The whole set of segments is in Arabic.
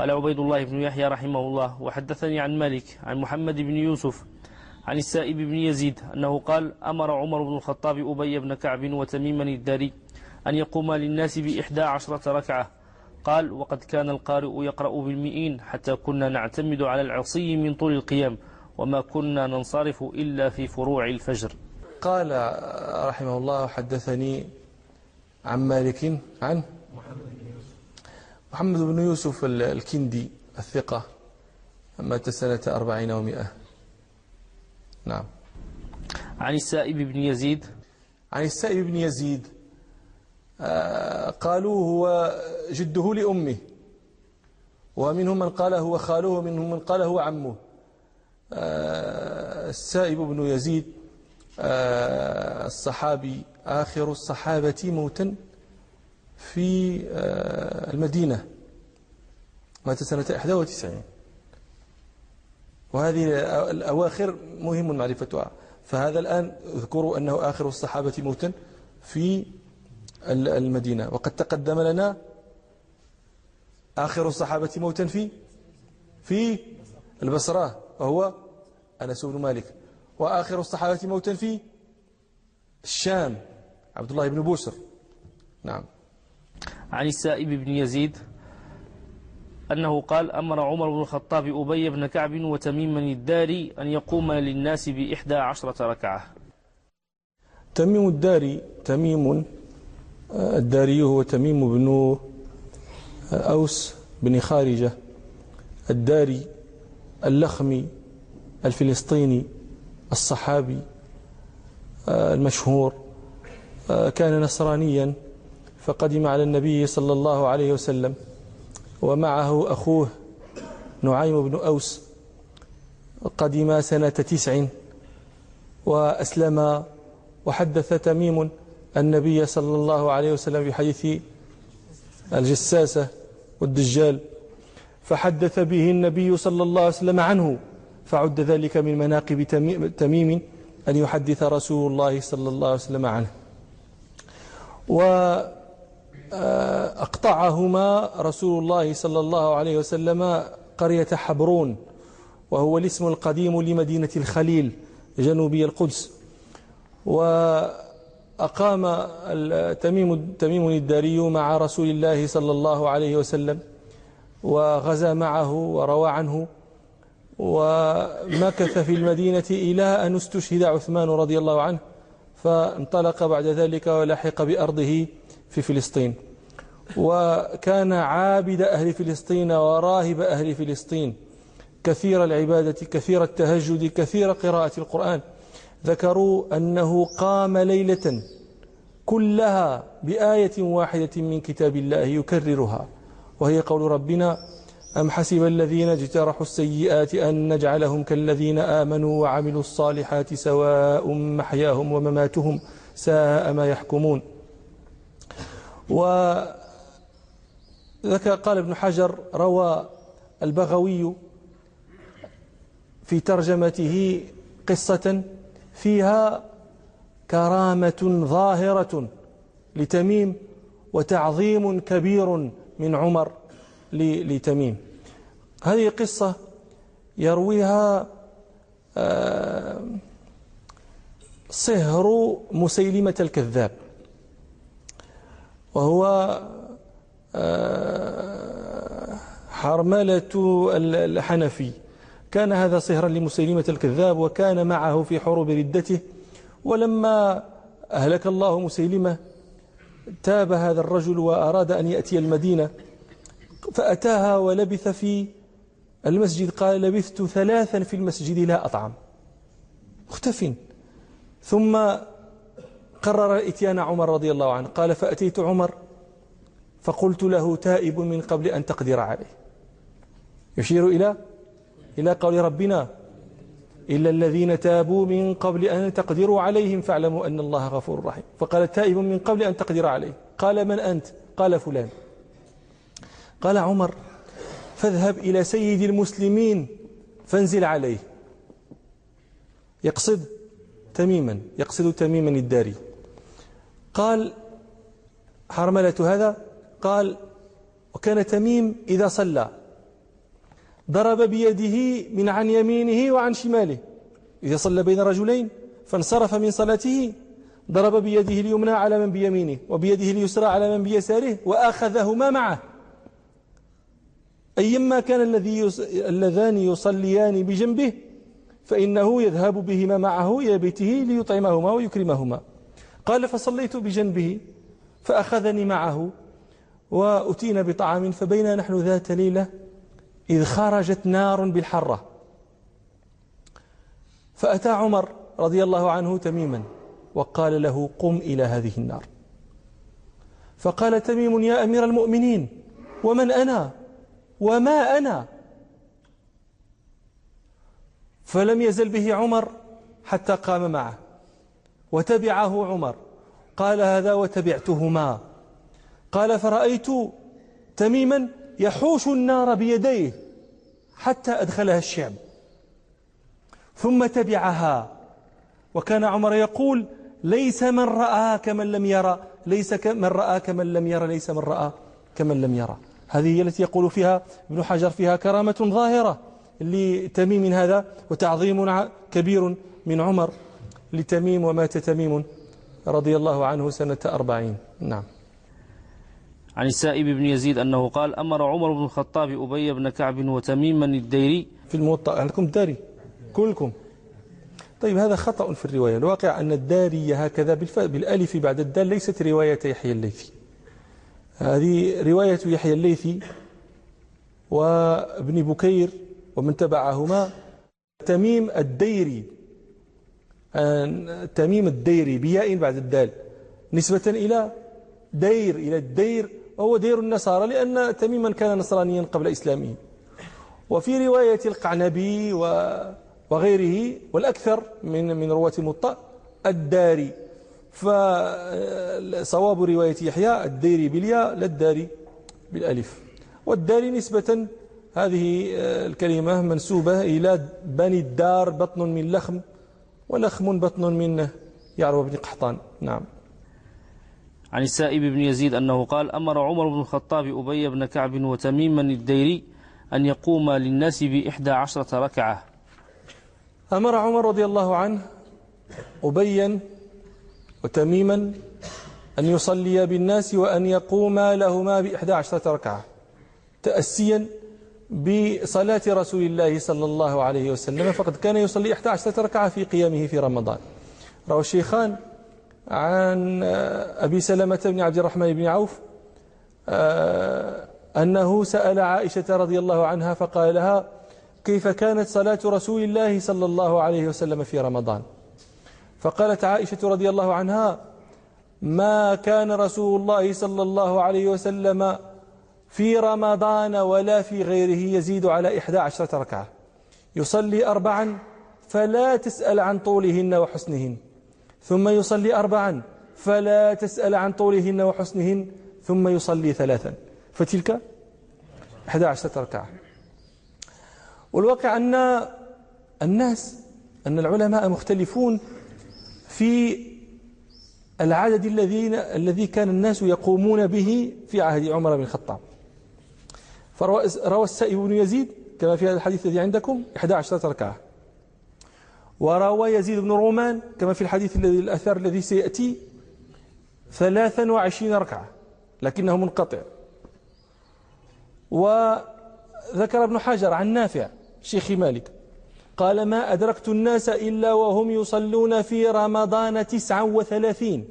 قال عبيد الله بن يحيى رحمه الله: وحدثني عن مالك عن محمد بن يوسف عن السائب بن يزيد أنه قال: أمر عمر بن الخطاب أبي بن كعب وتميما الداري أن يقوم للناس ب11 ركعة. قال: وقد كان القارئ يقرأ بالمئين حتى كنا نعتمد على العصي من طول القيام، وما كنا ننصرف إلا في فروع الفجر. قال رحمه الله: حدثني عن مالك عن محمد بن يوسف الكندي الثقة، مات سنة 40 و100. نعم. عن السائب بن يزيد. عن السائب بن يزيد قالوا هو جده لأمه، ومنهم من قال هو خاله، ومنهم من قال هو عمه. السائب بن يزيد الصحابي آخر الصحابة موتا في المدينة، مات سنة 91. وهذه الأواخر مهم معرفتها. فهذا الآن اذكروا أنه آخر الصحابة موتا في المدينة، وقد تقدم لنا آخر الصحابة موتا في البصرة وهو أنس بن مالك، وآخر الصحابة موتا في الشام عبد الله بن بوسر. نعم. عن السائب بن يزيد أنه قال: أمر عمر بن الخطاب أبي بن كعب وتميما الداري أن يقوم للناس ب11 ركعة. تميم الداري هو تميم بن أوس بن خارجة الداري اللخمي الفلسطيني الصحابي المشهور. كان نصرانيا فقدم على النبي صلى الله عليه وسلم، ومعه أخوه نعيم بن أوس. قدم سنة 9 وأسلم، وحدث تميم النبي صلى الله عليه وسلم بحديث الجساسة والدجال، فحدث به النبي صلى الله عليه وسلم عنه، فعد ذلك من مناقب تميم أن يحدث رسول الله صلى الله عليه وسلم عنه. وأقطعهما رسول الله صلى الله عليه وسلم قرية حبرون، وهو الاسم القديم لمدينة الخليل جنوبي القدس. وأقام تميم الداري مع رسول الله صلى الله عليه وسلم، وغزا معه وروى عنه، ومكث في المدينة إلى أن استشهد عثمان رضي الله عنه، فانطلق بعد ذلك ولحق بأرضه في فلسطين. وكان عابد أهل فلسطين وراهب أهل فلسطين، كثير العبادة، كثير التهجد، كثير قراءة القرآن. ذكروا أنه قام ليلة كلها بآية واحدة من كتاب الله يكررها، وهي قول ربنا: أم حسب الذين اجترحوا السيئات أن نجعلهم كالذين آمنوا وعملوا الصالحات سواء محياهم ومماتهم ساء ما يحكمون. قال ابن حجر: روى البغوي في ترجمته قصة فيها كرامة ظاهرة لتميم وتعظيم كبير من عمر لتميم. هذه قصة يرويها صهر مسيلمة الكذاب، وهو حرملة الحنفي. كان هذا صهرا لمسيلمة الكذاب، وكان معه في حروب ردته. ولما أهلك الله مسيلمة تاب هذا الرجل وأراد أن يأتي المدينة، فأتاها ولبث في المسجد. قال: لبثت 3 في المسجد لا أطعم، مختف. ثم قرر إتيان عمر رضي الله عنه. قال: فأتيت عمر فقلت له: تائب من قبل أن تقدر عليه. يشير إلى قول ربنا: إلا الذين تابوا من قبل أن تقدروا عليهم فاعلموا أن الله غفور رحيم. فقال: تائب من قبل أن تقدر عليه. قال: من أنت؟ قال: فلان. قال عمر: فاذهب إلى سيد المسلمين فانزل عليه. يقصد تميما الداري. قال حرملة هذا: قال: وكان تميم إذا صلى ضرب بيده من عن يمينه وعن شماله. إذا صلى بين رجلين فانصرف من صلاته ضرب بيده اليمنى على من بيمينه وبيده اليسرى على من بيساره وأخذهما معه، أيما كان اللذان يصليان بجنبه فإنه يذهب بهما معه إلى بيته ليطعمهما ويكرمهما. قال فصليت بجنبه فأخذني معه وأتينا بطعام، فبينا نحن ذات ليلة إذ خرجت نار بالحرة، فأتى عمر رضي الله عنه تميما وقال له قم إلى هذه النار. فقال تميم يا أمير المؤمنين ومن أنا وما أنا؟ فلم يزل به عمر حتى قام معه وتبعه عمر. قال هذا وتبعتهما. قال فرأيت تميما يحوش النار بيديه حتى أدخلها الشعب ثم تبعها. وكان عمر يقول ليس من رأى كمن لم يرى، ليس من رأى كمن لم يرى، ليس من رأى كمن لم يرى. هذه هي التي يقول فيها ابن حجر فيها كرامة ظاهرة لتميم هذا وتعظيم كبير من عمر لتميم. ومات تميم رضي الله عنه سنة 40. نعم. عن السائب بن يزيد أنه قال أمر عمر بن الخطاب أبي بن كعب وتميما الديري في الموطأ. عندكم الداري كلكم؟ طيب هذا خطأ في الرواية. الواقع أن الداري هكذا بالألف بعد الدال ليست رواية يحيى الليثي، هذه رواية يحيى الليثي وابن بكير ومن تبعهما تميم الديري، تميم الديري بياء بعد الدال نسبة إلى دير، إلى الدير، وهو دير النصارى لأن تميما كان نصرانيا قبل إسلامه. وفي رواية القعنبي وغيره والأكثر من رواة الموطأ الداري، فصواب رواية يحيى الديري بالياء لا الداري بالألف. والداري نسبة هذه الكلمة منسوبة إلى بني الدار، بطن من لخم ولخم بطن من يعرب بن قحطان. نعم. عن السائب بن يزيد أنه قال أمر عمر بن الخطاب أبي بن كعب وتميما الديري أن يقوم للناس ب11 ركعة. أمر عمر رضي الله عنه أبيا وتميما أن يصلي بالناس وأن يقوم لهما ب11 ركعة تأسيا بصلاة رسول الله صلى الله عليه وسلم، فقد كان يصلي 11 ركعة في قيامه في رمضان. روى الشيخان عن أبي سلمة بن عبد الرحمن بن عوف أنه سأل عائشة رضي الله عنها فقال لها كيف كانت صلاة رسول الله صلى الله عليه وسلم في رمضان؟ فقالت عائشة رضي الله عنها ما كان رسول الله صلى الله عليه وسلم في رمضان ولا في غيره يزيد على 11 ركعة، يصلي 4 فلا تسأل عن طولهن وحسنهن، ثم يصلي 4 فلا تسأل عن طولهن وحسنهن، ثم يصلي 3، فتلك 11 ركعة. والواقع أن العلماء مختلفون في العدد الذي كان الناس يقومون به في عهد عمر بن الخطاب. فروى السائب بن يزيد كما في هذا الحديث الذي عندكم 11 ركعة، وروى يزيد بن رومان كما في الحديث الأثر الذي سيأتي 23 ركعة لكنه منقطع. وذكر ابن حجر عن نافع شيخ مالك قال ما أدركت الناس إلا وهم يصلون في رمضان 39.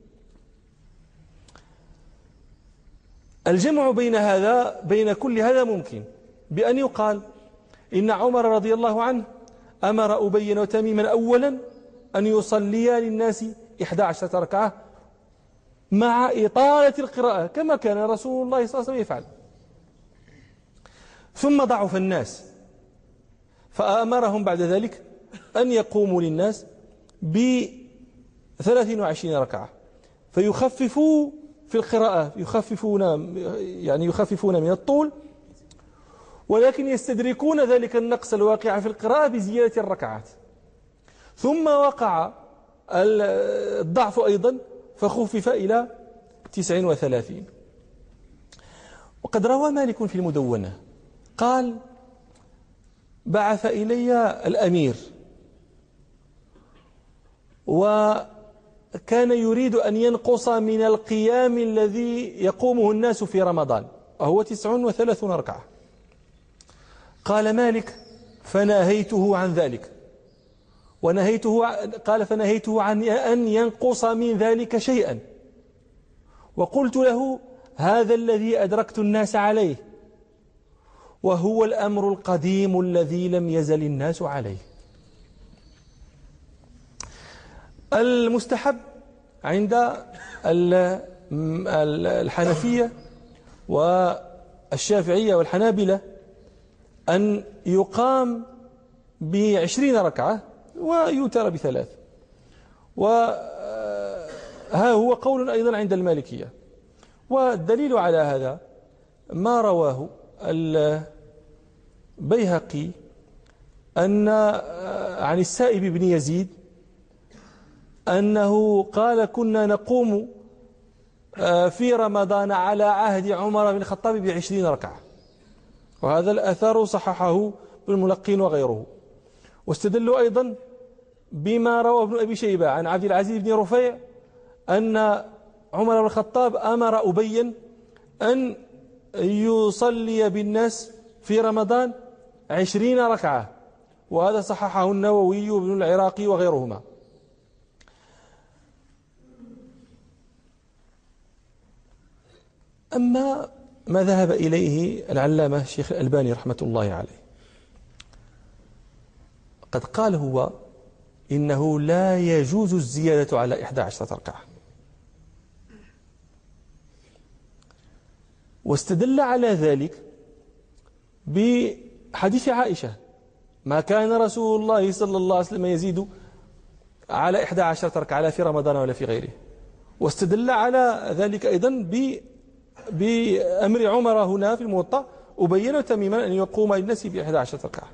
الجمع بين كل هذا ممكن بأن يقال إن عمر رضي الله عنه أمر أبي وتميما أولا أن يصليا للناس 11 ركعة مع إطالة القراءة كما كان رسول الله صلى الله عليه وسلم يفعل، ثم ضعف الناس فأمرهم بعد ذلك أن يقوموا للناس ب23 ركعة فيخففوا في القراءة، يخففون من الطول، ولكن يستدركون ذلك النقص الواقع في القراءة بزيادة الركعات. ثم وقع الضعف أيضا فخفف إلى 39. وقد روى مالك في المدونة قال بعث إلي الأمير، وكان يريد أن ينقص من القيام الذي يقومه الناس في رمضان، وهو 39 ركعة. قال مالك: فنهيته عن ذلك، فنهيته عن أن ينقص من ذلك شيئا، وقلت له: هذا الذي أدركت الناس عليه، وهو الأمر القديم الذي لم يزل الناس عليه. المستحب عند الحنفية والشافعية والحنابلة أن يقام ب20 ركعة ويوتر ب3، وها هو قول أيضا عند المالكية. والدليل على هذا ما رواه البيهقي عن السائب بن يزيد أنه قال: كنا نقوم في رمضان على عهد عمر بن الخطاب ب20 ركعة، وهذا الأثر صححه الملقين وغيره. واستدلوا أيضا بما روى ابن أبي شيبة عن عبد العزيز بن رفيع أن عمر بن الخطاب أمر أبيا أن يصلي بالناس في رمضان 20 ركعة، وهذا صححه النووي وابن العراقي وغيرهما. أما ما ذهب إليه العلامة الشيخ الألباني رحمة الله عليه، قد قال هو إنه لا يجوز الزيادة على 11 ركعة، واستدل على ذلك بحديث عائشة: ما كان رسول الله صلى الله عليه وسلم يزيد على 11 ركعة لا في رمضان ولا في غيره. واستدل على ذلك أيضا بأمر عمر هنا في الموطأ أبين تميما أن يقوم للناس ب11 ركعة.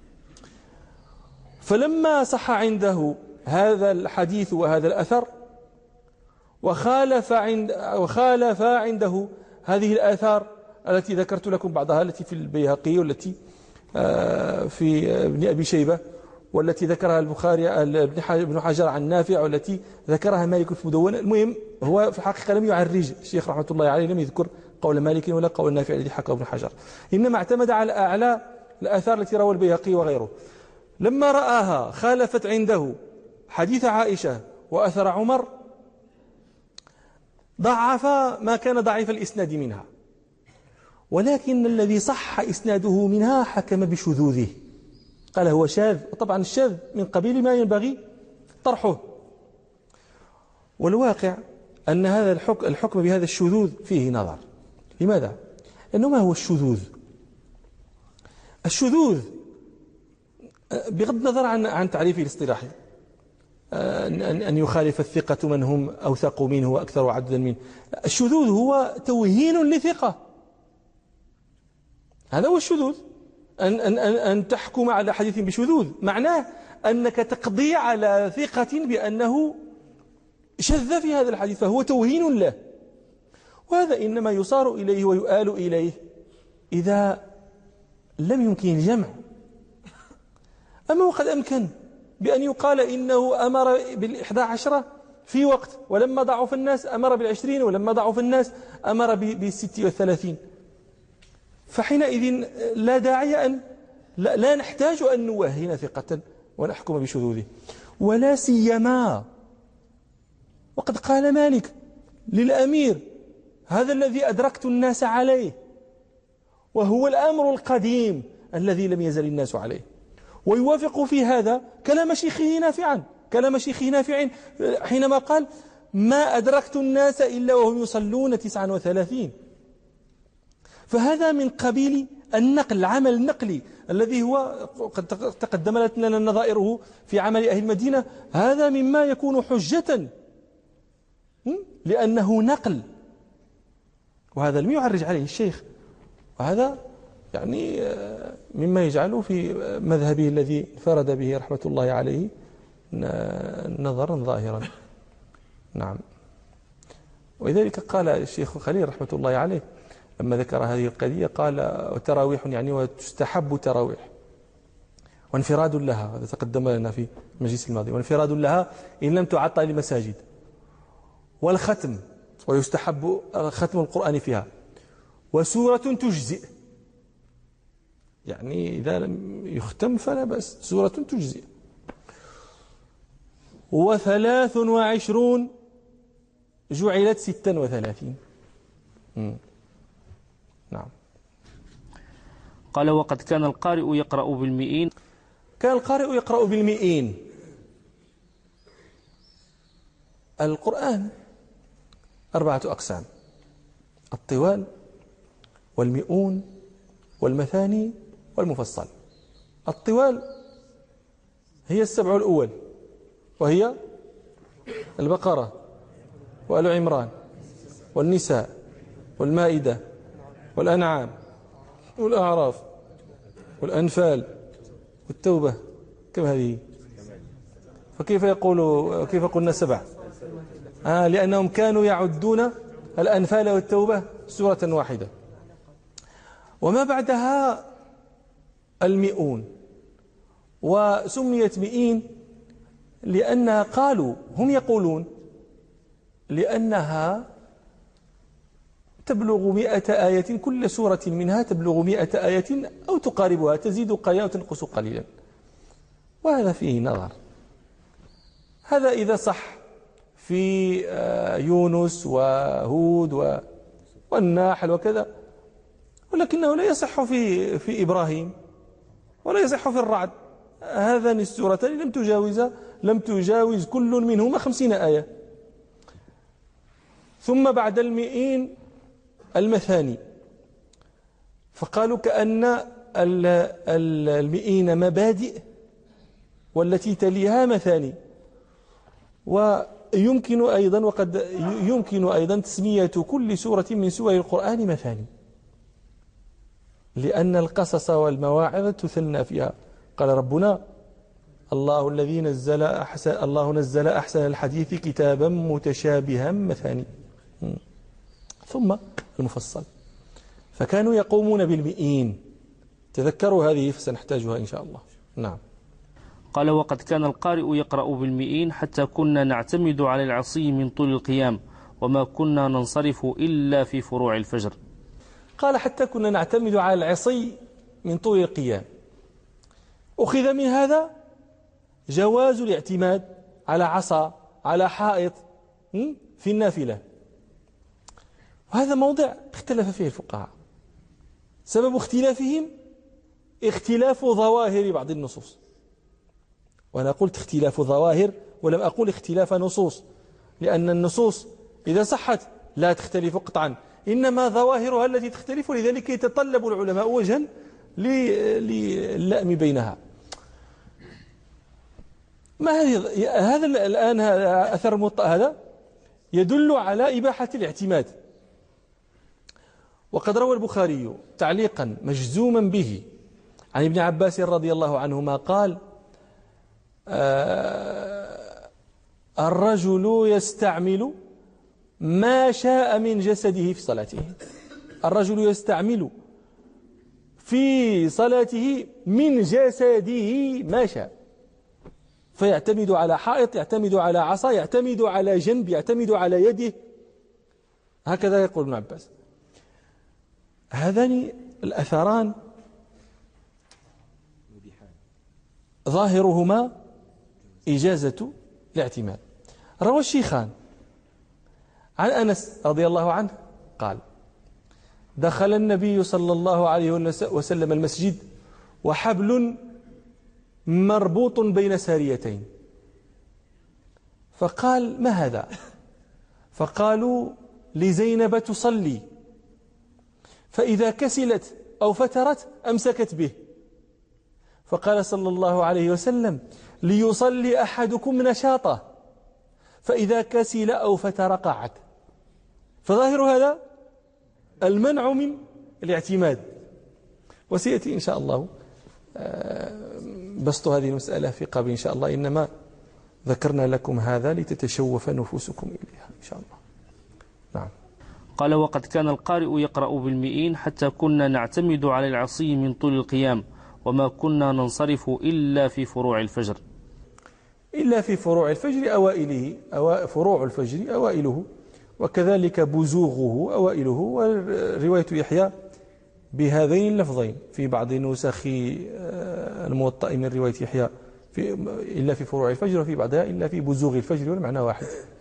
فلما صح عنده هذا الحديث وهذا الأثر وخالف عنده هذه الآثار التي ذكرت لكم بعضها، التي في البيهقي والتي في ابن أبي شيبة والتي ذكرها البخاري ابن حجر عن نافع والتي ذكرها مالك في مدونة. المهم هو في الحقيقة لم يعرج الشيخ رحمة الله عليه، لم يذكر قول مالك ولا قول نافع الذي حكى ابن حجر، إنما اعتمد على أعلى الآثار التي روى البيهقي وغيره. لما رآها خالفت عنده حديث عائشة وأثر عمر ضعف ما كان ضعيف الإسناد منها، ولكن الذي صح إسناده منها حكم بشذوذه، قال هو شاذ، وطبعا الشاذ من قبيل ما ينبغي طرحه. والواقع أن هذا الحكم بهذا الشذوذ فيه نظر. لماذا؟ لأنه ما هو الشذوذ؟ الشذوذ بغض النظر عن تعريفه الاصطلاحي، أن يخالف الثقة من هم أوثق منه وأكثر عددا منه. الشذوذ هو توهين لثقة، هذا هو الشذوذ. أن تحكم على حديث بشذوذ معناه أنك تقضي على ثقة بأنه شذ في هذا الحديث، فهو توهين له، وهذا إنما يصار إليه ويؤال إليه إذا لم يمكن الجمع. أما وقد أمكن بأن يقال إنه أمر بال11 في وقت، ولما ضعف الناس أمر بال20، ولما ضعف الناس أمر بال36، فحينئذ لا داعي أن لا نحتاج أن نوهن ثقة ونحكم بشذوذه، ولا سيما وقد قال مالك للأمير: هذا الذي أدركت الناس عليه، وهو الأمر القديم الذي لم يزل الناس عليه. ويوافق في هذا كلام شيخه نافع حينما قال: ما أدركت الناس إلا وهم يصلون 39. فهذا من قبيل النقل، العمل النقلي الذي هو قد تقدم لنا نظائره في عمل أهل المدينة. هذا مما يكون حجة لأنه نقل، وهذا لم يعرج عليه الشيخ، وهذا يعني مما يجعله في مذهبه الذي فرد به رحمة الله عليه نظرا ظاهرا. نعم. ولذلك قال الشيخ خليل رحمة الله عليه لما ذكر هذه القضية قال: وتراويح يعني وتستحب تراويح. وانفراد لها، هذا تقدم لنا في المجلس الماضي، وانفراد لها إن لم تعطى للمساجد، والختم ويستحب ختم القرآن فيها، وسورة تجزئ، يعني إذا لم يختم فلا بأس، سورة تجزئ، 23 جعلت 36. نعم. قال وقد كان القارئ يقرأ بالمئين. كان القارئ يقرأ بالمئين. القرآن 4 أقسام: الطوال والمئون والمثاني والمفصل. الطوال هي 7 الأول، وهي البقرة وآل عمران والنساء والمائدة والأنعام والأعراف والأنفال والتوبة. كم هذه؟ فكيف كيف قلنا 7؟ لأنهم كانوا يعدون الأنفال والتوبة سورة واحدة. وما بعدها المئون، وسميت مئين لأنها قالوا هم يقولون لأنها تبلغ 100 آية، كل سورة منها تبلغ 100 آية أو تقاربها، تزيد قليلا وتنقص قليلا، وهذا فيه نظر. هذا إذا صح في يونس وهود والنحل وكذا، ولكنه لا يصح في إبراهيم ولا يصح في الرعد. هذان السورتان لم تجاوز كل منهما 50 آية. ثم بعد المئين المثاني، فقالوا كأن المئين مبادئ والتي تليها مثاني. ويمكن أيضا وقد يمكن أيضا تسمية كل سورة من سور القرآن مثاني، لأن القصص والمواعظ تثنى فيها. قال ربنا: الله نزل أحسن الحديث كتابا متشابها مثاني. ثم المفصل، فكانوا يقومون بالمئين. تذكروا هذه فسنحتاجها إن شاء الله. نعم. قال وقد كان القارئ يقرأ بالمئين حتى كنا نعتمد على العصي من طول القيام، وما كنا ننصرف إلا في فروع الفجر. قال حتى كنا نعتمد على العصي من طول القيام. أخذ من هذا جواز الاعتماد على عصا، على حائط في النافلة. وهذا موضع اختلف فيه الفقهاء. سبب اختلافهم اختلاف ظواهر بعض النصوص. وأنا قلت اختلاف ظواهر ولم أقول اختلاف نصوص، لأن النصوص إذا صحت لا تختلف قطعا، إنما ظواهرها التي تختلف، لذلك يتطلب العلماء وجها للأم بينها. ما هذا الآن أثر الموطأ هذا يدل على إباحة الاعتماد. وقد روى البخاري تعليقا مجزوما به عن ابن عباس رضي الله عنهما قال: الرجل يستعمل ما شاء من جسده في صلاته. الرجل يستعمل في صلاته من جسده ما شاء، فيعتمد على حائط، يعتمد على عصا، يعتمد على جنب، يعتمد على يده، هكذا يقول ابن عباس. هذان الأثران ظاهرهما إجازة الاعتماد. روى الشيخان عن أنس رضي الله عنه قال: دخل النبي صلى الله عليه وسلم المسجد وحبل مربوط بين ساريتين، فقال: ما هذا؟ فقالوا: لزينب تصلي، فإذا كسلت أو فترت أمسكت به. فقال صلى الله عليه وسلم: ليصلي أحدكم نشاطه، فإذا كسل أو فتر قعد. فظاهر هذا المنع من الاعتماد. وسيأتي إن شاء الله بسط هذه المسألة في قبل إن شاء الله، إنما ذكرنا لكم هذا لتتشوف نفوسكم إليها إن شاء الله. نعم. قال وقد كان القارئ يقرأ بالمئين حتى كنا نعتمد على العصي من طول القيام، وما كنا ننصرف إلا في فروع الفجر. إلا في فروع الفجر أوائله، فروع الفجر أوائله، وكذلك بزوغه أوائله. ورواية يحيى بهذين اللفظين في بعض نسخ الموطأ من رواية يحيى إلا في فروع الفجر، وفي بعضها إلا في بزوغ الفجر، والمعنى واحد.